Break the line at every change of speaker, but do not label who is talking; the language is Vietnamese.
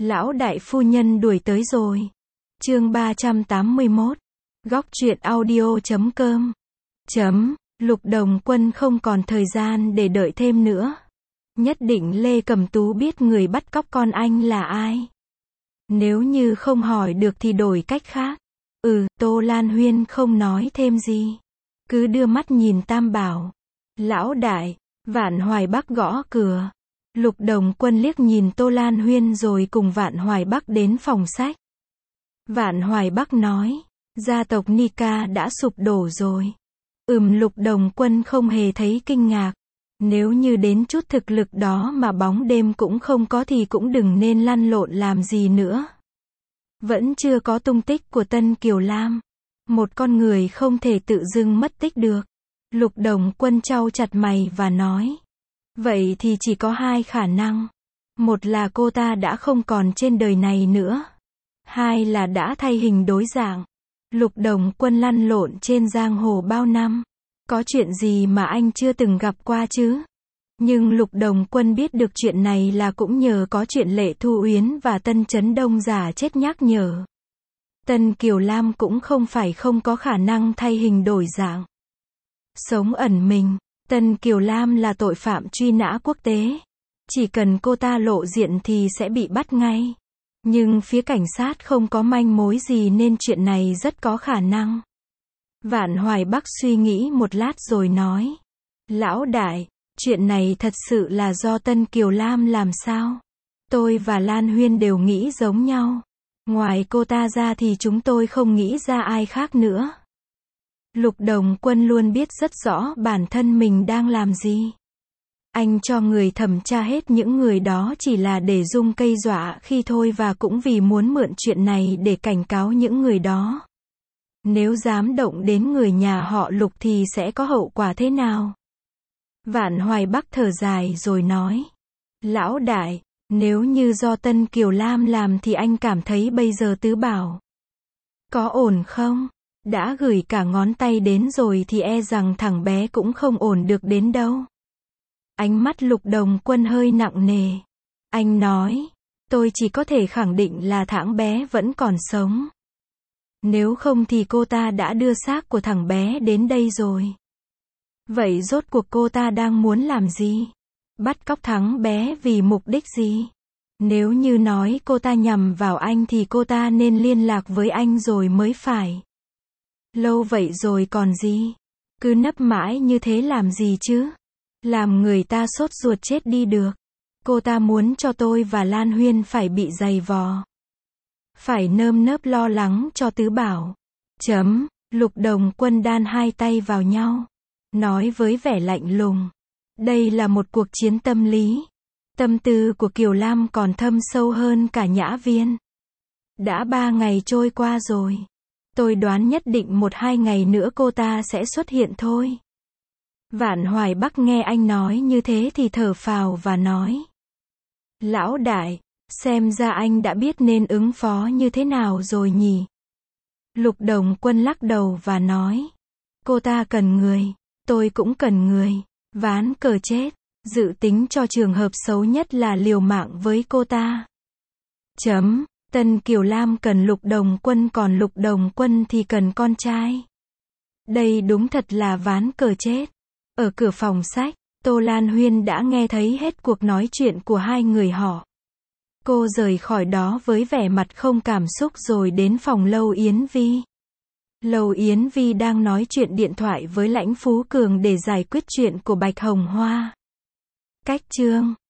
Lão đại phu nhân đuổi tới rồi. Chương 381. Góc truyện audio.com. Lục Đồng Quân không còn thời gian để đợi thêm nữa. Nhất định Lê Cẩm Tú biết người bắt cóc con anh là ai. Nếu như không hỏi được thì đổi cách khác. Tô Lan Huyên không nói thêm gì. Cứ đưa mắt nhìn Tam Bảo. Lão đại, Vạn Hoài Bắc gõ cửa. Lục Đồng Quân liếc nhìn Tô Lan Huyên rồi cùng Vạn Hoài Bắc đến phòng sách. Vạn Hoài Bắc nói, gia tộc Nika đã sụp đổ rồi. Lục Đồng Quân không hề thấy kinh ngạc. Nếu như đến chút thực lực đó mà bóng đêm cũng không có thì cũng đừng nên lăn lộn làm gì nữa. Vẫn chưa có tung tích của Tân Kiều Lam. Một con người không thể tự dưng mất tích được. Lục Đồng Quân chau chặt mày và nói. Vậy thì chỉ có hai khả năng. Một là cô ta đã không còn trên đời này nữa. Hai là đã thay hình đổi dạng. Lục Đồng Quân lăn lộn trên giang hồ bao năm. Có chuyện gì mà anh chưa từng gặp qua chứ? Nhưng Lục Đồng Quân biết được chuyện này là cũng nhờ có chuyện Lệ Thu Uyến và Tân Chấn Đông giả chết nhắc nhở. Tân Kiều Lam cũng không phải không có khả năng thay hình đổi dạng. Sống ẩn mình, Tân Kiều Lam là tội phạm truy nã quốc tế. Chỉ cần cô ta lộ diện thì sẽ bị bắt ngay. Nhưng phía cảnh sát không có manh mối gì nên chuyện này rất có khả năng. Vạn Hoài Bắc suy nghĩ một lát rồi nói. Lão đại, chuyện này thật sự là do Tân Kiều Lam làm sao? Tôi và Lan Huyên đều nghĩ giống nhau. Ngoài cô ta ra thì chúng tôi không nghĩ ra ai khác nữa. Lục Đồng Quân luôn biết rất rõ bản thân mình đang làm gì. Anh cho người thẩm tra hết những người đó chỉ là để dung cây dọa khi thôi và cũng vì muốn mượn chuyện này để cảnh cáo những người đó. Nếu dám động đến người nhà họ Lục thì sẽ có hậu quả thế nào? Vạn Hoài Bắc thở dài rồi nói. Lão đại, nếu như do Tân Kiều Lam làm thì anh cảm thấy bây giờ Tứ Bảo có ổn không? Đã gửi cả ngón tay đến rồi thì e rằng thằng bé cũng không ổn được đến đâu. Ánh mắt Lục Đồng Quân hơi nặng nề. Anh nói, tôi chỉ có thể khẳng định là thằng bé vẫn còn sống. Nếu không thì cô ta đã đưa xác của thằng bé đến đây rồi. Vậy rốt cuộc cô ta đang muốn làm gì? Bắt cóc thằng bé vì mục đích gì? Nếu như nói cô ta nhằm vào anh thì cô ta nên liên lạc với anh rồi mới phải. Lâu vậy rồi còn gì? Cứ nấp mãi như thế làm gì chứ? Làm người ta sốt ruột chết đi được. Cô ta muốn cho tôi và Lan Huyên phải bị giày vò. Phải nơm nớp lo lắng cho Tứ Bảo. Lục Đồng Quân đan hai tay vào nhau. Nói với vẻ lạnh lùng. Đây là một cuộc chiến tâm lý. Tâm tư của Kiều Lam còn thâm sâu hơn cả Nhã Viên. Đã 3 ngày trôi qua rồi. Tôi đoán nhất định 1-2 ngày nữa cô ta sẽ xuất hiện thôi. Vạn Hoài Bắc nghe anh nói như thế thì thở phào và nói. Lão đại, xem ra anh đã biết nên ứng phó như thế nào rồi nhỉ? Lục Đồng Quân lắc đầu và nói. Cô ta cần người, tôi cũng cần người. Ván cờ chết, dự tính cho trường hợp xấu nhất là liều mạng với cô ta. Tân Kiều Lam cần Lục Đồng Quân còn Lục Đồng Quân thì cần con trai. Đây đúng thật là ván cờ chết. Ở cửa phòng sách, Tô Lan Huyên đã nghe thấy hết cuộc nói chuyện của hai người họ. Cô rời khỏi đó với vẻ mặt không cảm xúc rồi đến phòng Lâu Yến Vi. Lâu Yến Vi đang nói chuyện điện thoại với Lãnh Phú Cường để giải quyết chuyện của Bạch Hồng Hoa. Cách chương